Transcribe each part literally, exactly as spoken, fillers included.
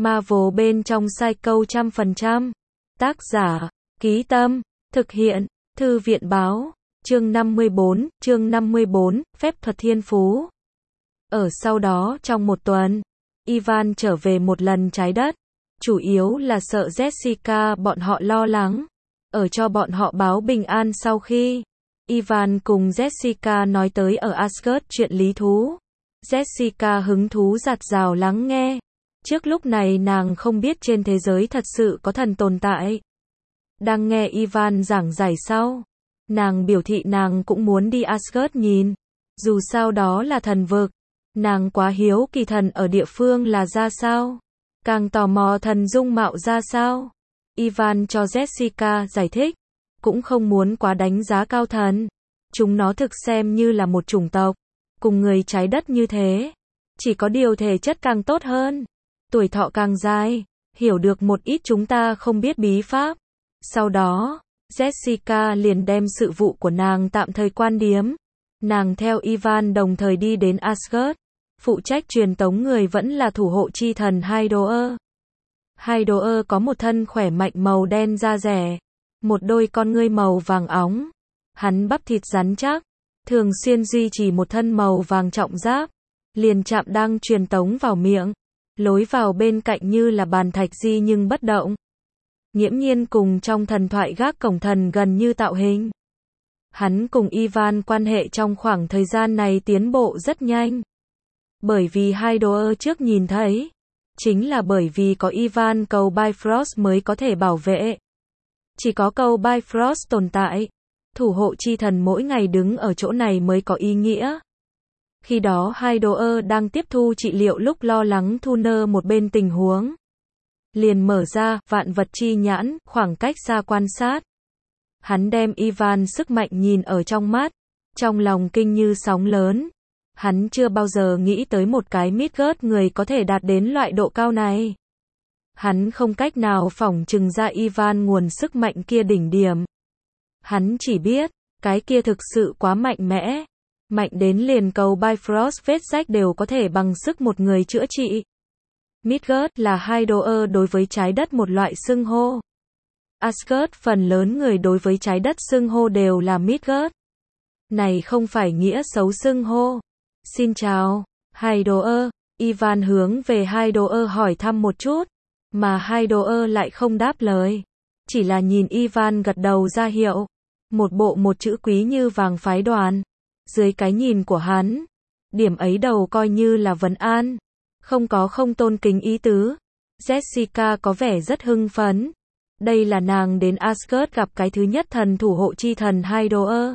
Marvel bên trong Psycho trăm phần trăm. Tác giả, Ký Tâm, thực hiện, Thư viện Báo, chương năm mươi bốn, chương năm mươi bốn, phép thuật thiên phú. Ở sau đó trong một tuần, Ivan trở về một lần trái đất, chủ yếu là sợ Jessica bọn họ lo lắng, ở cho bọn họ báo bình an sau khi Ivan cùng Jessica nói tới ở Asgard chuyện lý thú. Jessica hứng thú dạt dào lắng nghe. Trước lúc này nàng không biết trên thế giới thật sự có thần tồn tại. Đang nghe Ivan giảng giải sau, nàng biểu thị nàng cũng muốn đi Asgard nhìn. Dù sao đó là thần vực. Nàng quá hiếu kỳ thần ở địa phương là ra sao. Càng tò mò thần dung mạo ra sao. Ivan cho Jessica giải thích. Cũng không muốn quá đánh giá cao thần. Chúng nó thực xem như là một chủng tộc. Cùng người trái đất như thế. Chỉ có điều thể chất càng tốt hơn. Tuổi thọ càng dài. Hiểu được một ít chúng ta không biết bí pháp. Sau đó, Jessica liền đem sự vụ của nàng tạm thời quan điếm. Nàng theo Ivan đồng thời đi đến Asgard. Phụ trách truyền tống người vẫn là thủ hộ chi thần Hydoer. Hydoer có một thân khỏe mạnh màu đen da rẻ. Một đôi con ngươi màu vàng óng. Hắn bắp thịt rắn chắc. Thường xuyên duy trì một thân màu vàng trọng giáp. Liền chạm đang truyền tống vào miệng. Lối vào bên cạnh như là bàn thạch di nhưng bất động. Nghiễm nhiên cùng trong thần thoại gác cổng thần gần như tạo hình. Hắn cùng Ivan quan hệ trong khoảng thời gian này tiến bộ rất nhanh. Bởi vì Hydoer trước nhìn thấy. Chính là bởi vì có Ivan cầu Bifrost mới có thể bảo vệ. Chỉ có cầu Bifrost tồn tại. Thủ hộ chi thần mỗi ngày đứng ở chỗ này mới có ý nghĩa. Khi đó Hydoer đang tiếp thu trị liệu lúc lo lắng Thuner một bên tình huống. Liền mở ra vạn vật chi nhãn, khoảng cách xa quan sát. Hắn đem Ivan sức mạnh nhìn ở trong mắt. Trong lòng kinh như sóng lớn. Hắn chưa bao giờ nghĩ tới một cái Midgard người có thể đạt đến loại độ cao này. Hắn không cách nào phỏng chừng ra Ivan nguồn sức mạnh kia đỉnh điểm. Hắn chỉ biết, cái kia thực sự quá mạnh mẽ. Mạnh đến liền cầu Bifrost vết rách đều có thể bằng sức một người chữa trị. Midgard là Hydoer đối với trái đất một loại xưng hô. Asgard phần lớn người đối với trái đất xưng hô đều là Midgard. Này không phải nghĩa xấu xưng hô. Xin chào, Hydoer. Ivan hướng về Hydoer hỏi thăm một chút. Mà Hydoer lại không đáp lời. Chỉ là nhìn Ivan gật đầu ra hiệu. Một bộ một chữ quý như vàng phái đoàn. Dưới cái nhìn của hắn, điểm ấy đầu coi như là vấn an. Không có không tôn kính ý tứ. Jessica có vẻ rất hưng phấn. Đây là nàng đến Asgard gặp cái thứ nhất thần thủ hộ chi thần Hydoer.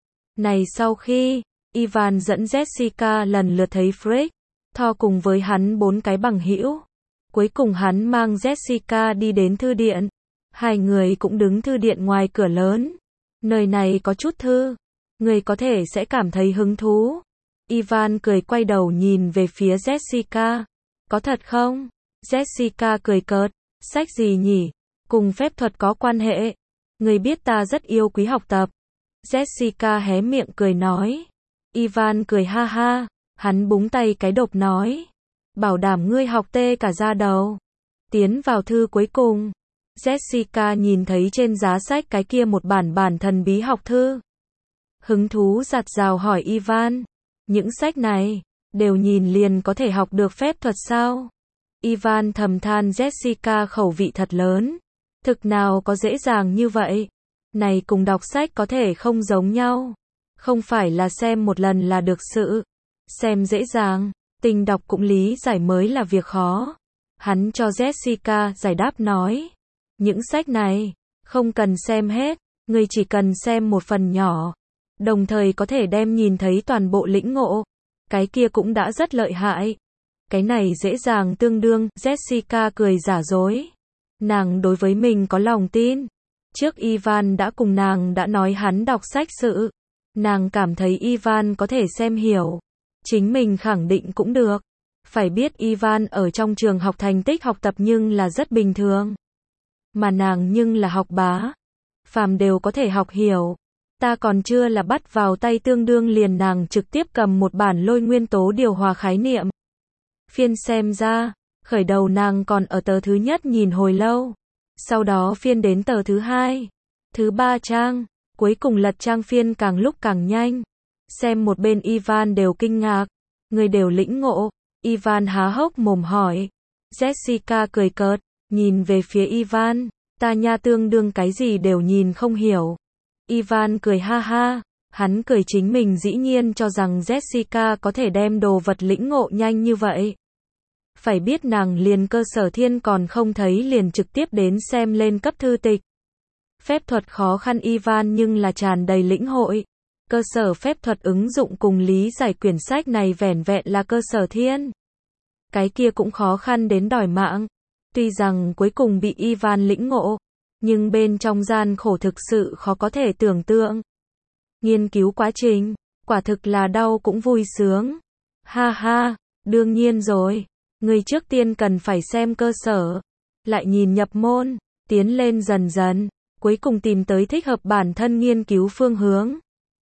Này sau khi, Ivan dẫn Jessica lần lượt thấy Frick, Thor cùng với hắn bốn cái bằng hữu. Cuối cùng hắn mang Jessica đi đến thư điện. Hai người cũng đứng thư điện ngoài cửa lớn. Nơi này có chút thư. Người có thể sẽ cảm thấy hứng thú. Ivan cười quay đầu nhìn về phía Jessica. Có thật không? Jessica cười cợt. Sách gì nhỉ? Cùng phép thuật có quan hệ. Người biết ta rất yêu quý học tập. Jessica hé miệng cười nói. Ivan cười ha ha. Hắn búng tay cái độc nói. Bảo đảm ngươi học tê cả da đầu. Tiến vào thư cuối cùng. Jessica nhìn thấy trên giá sách cái kia một bản bản thần bí học thư. Hứng thú dạt dào hỏi Ivan. Những sách này, đều nhìn liền có thể học được phép thuật sao? Ivan thầm than Jessica khẩu vị thật lớn. Thực nào có dễ dàng như vậy? Này cùng đọc sách có thể không giống nhau. Không phải là xem một lần là được sự. Xem dễ dàng, tình đọc cũng lý giải mới là việc khó. Hắn cho Jessica giải đáp nói. Những sách này, không cần xem hết, người chỉ cần xem một phần nhỏ. Đồng thời có thể đem nhìn thấy toàn bộ lĩnh ngộ. Cái kia cũng đã rất lợi hại. Cái này dễ dàng tương đương, Jessica cười giả dối. Nàng đối với mình có lòng tin. Trước Ivan đã cùng nàng đã nói hắn đọc sách sự. Nàng cảm thấy Ivan có thể xem hiểu. Chính mình khẳng định cũng được. Phải biết Ivan ở trong trường học thành tích học tập nhưng là rất bình thường. Mà nàng nhưng là học bá. Phàm đều có thể học hiểu. Ta còn chưa là bắt vào tay tương đương liền nàng trực tiếp cầm một bản lôi nguyên tố điều hòa khái niệm. Phiên xem ra, Khởi đầu nàng còn ở tờ thứ nhất nhìn hồi lâu. Sau đó phiên đến tờ thứ hai, thứ ba trang, cuối cùng lật trang phiên càng lúc càng nhanh. Xem một bên Ivan đều kinh ngạc, người đều lĩnh ngộ. Ivan há hốc mồm hỏi. Jessica cười cợt, nhìn về phía Ivan, ta nha tương đương cái gì đều nhìn không hiểu. Ivan cười ha ha, hắn cười chính mình dĩ nhiên cho rằng Jessica có thể đem đồ vật lĩnh ngộ nhanh như vậy. Phải biết nàng liền cơ sở thiên còn không thấy liền trực tiếp đến xem lên cấp thư tịch. Phép thuật khó khăn Ivan nhưng là tràn đầy lĩnh hội. Cơ sở phép thuật ứng dụng cùng lý giải quyển sách này vẻn vẹn là cơ sở thiên. Cái kia cũng khó khăn đến đòi mạng. Tuy rằng cuối cùng bị Ivan lĩnh ngộ, nhưng bên trong gian khổ thực sự khó có thể tưởng tượng. Nghiên cứu quá trình, quả thực là đau cũng vui sướng. Ha ha, đương nhiên rồi. Người trước tiên cần phải xem cơ sở, lại nhìn nhập môn, tiến lên dần dần, cuối cùng tìm tới thích hợp bản thân nghiên cứu phương hướng.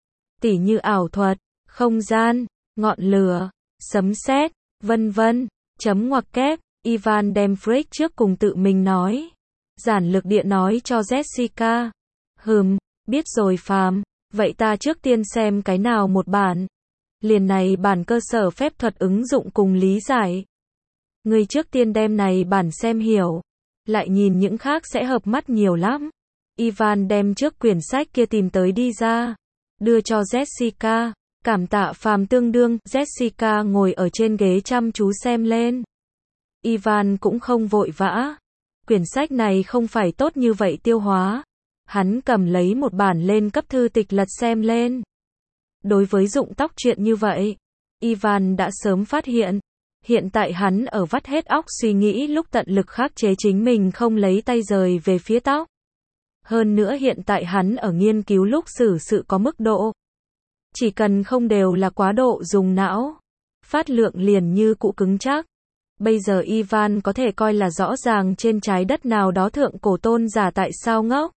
Tỉ như ảo thuật, không gian, ngọn lửa, sấm sét, vân vân. Chấm ngoặc kép, Ivan đem Freud trước cùng tự mình nói. Giản lược địa nói cho Jessica. Hừm, biết rồi phàm, vậy ta trước tiên xem cái nào một bản. Liền này bản cơ sở phép thuật ứng dụng cùng lý giải. Người trước tiên đem này bản xem hiểu, lại nhìn những khác sẽ hợp mắt nhiều lắm. Ivan đem trước quyển sách kia tìm tới đi ra, đưa cho Jessica. Cảm tạ phàm tương đương, Jessica ngồi ở trên ghế chăm chú xem lên. Ivan cũng không vội vã. Quyển sách này không phải tốt như vậy tiêu hóa. Hắn cầm lấy một bản lên cấp thư tịch lật xem lên. Đối với dụng tóc chuyện như vậy, Ivan đã sớm phát hiện. Hiện tại hắn ở vắt hết óc suy nghĩ lúc tận lực khắc chế chính mình không lấy tay rời về phía tóc. Hơn nữa hiện tại hắn ở nghiên cứu lúc xử sự có mức độ. Chỉ cần không đều là quá độ dùng não, phát lượng liền như cụ cứng chắc. Bây giờ Ivan có thể coi là rõ ràng trên trái đất nào đó thượng cổ tôn giả tại sao ngốc.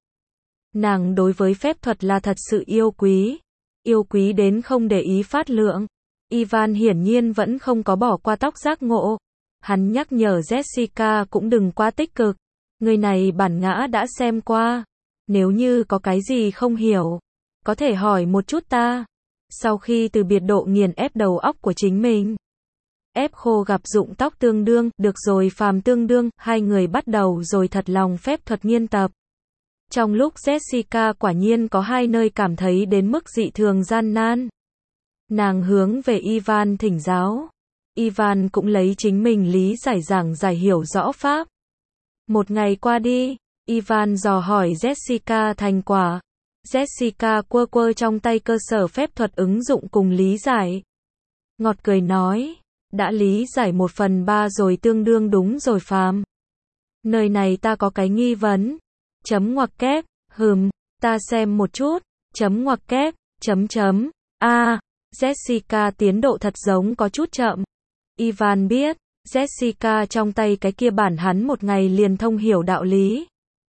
Nàng đối với phép thuật là thật sự yêu quý. Yêu quý đến không để ý phát lượng. Ivan hiển nhiên vẫn không có bỏ qua tóc giác ngộ. Hắn nhắc nhở Jessica cũng đừng quá tích cực. Người này bản ngã đã xem qua. Nếu như có cái gì không hiểu, có thể hỏi một chút ta. Sau khi từ biệt độ nghiền ép đầu óc của chính mình, ép khô gặp dụng tóc tương đương, được rồi phàm tương đương, hai người bắt đầu rồi thật lòng phép thuật nghiên tập. Trong lúc Jessica quả nhiên có hai nơi cảm thấy đến mức dị thường gian nan. Nàng hướng về Ivan thỉnh giáo. Ivan cũng lấy chính mình lý giải giảng giải hiểu rõ pháp. Một ngày qua đi, Ivan dò hỏi Jessica thành quả. Jessica quơ quơ trong tay cơ sở phép thuật ứng dụng cùng lý giải. Ngọt cười nói, đã lý giải một phần ba rồi tương đương đúng rồi phàm. Nơi này ta có cái nghi vấn. Chấm ngoặc kép, hừm, ta xem một chút, chấm ngoặc kép, chấm chấm, a à, Jessica tiến độ thật giống có chút chậm. Ivan biết, Jessica trong tay cái kia bản hắn một ngày liền thông hiểu đạo lý.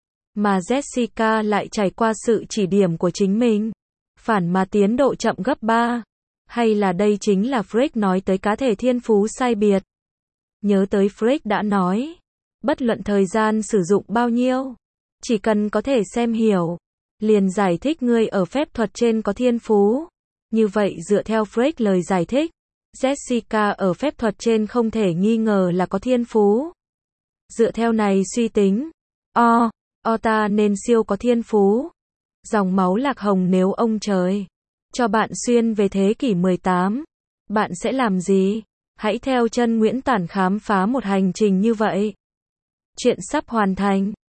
Mà Jessica lại trải qua sự chỉ điểm của chính mình. Phản mà tiến độ chậm gấp ba. Hay là đây chính là Freud nói tới cá thể thiên phú sai biệt. Nhớ tới Freud đã nói, bất luận thời gian sử dụng bao nhiêu, chỉ cần có thể xem hiểu, liền giải thích ngươi ở phép thuật trên có thiên phú. Như vậy dựa theo Freud lời giải thích, Jessica ở phép thuật trên không thể nghi ngờ là có thiên phú. Dựa theo này suy tính, o, o ta nên siêu có thiên phú. Dòng máu lạc hồng nếu ông trời cho bạn xuyên về thế kỷ mười tám, bạn sẽ làm gì? Hãy theo chân Nguyễn Tản khám phá một hành trình như vậy. Chuyện sắp hoàn thành.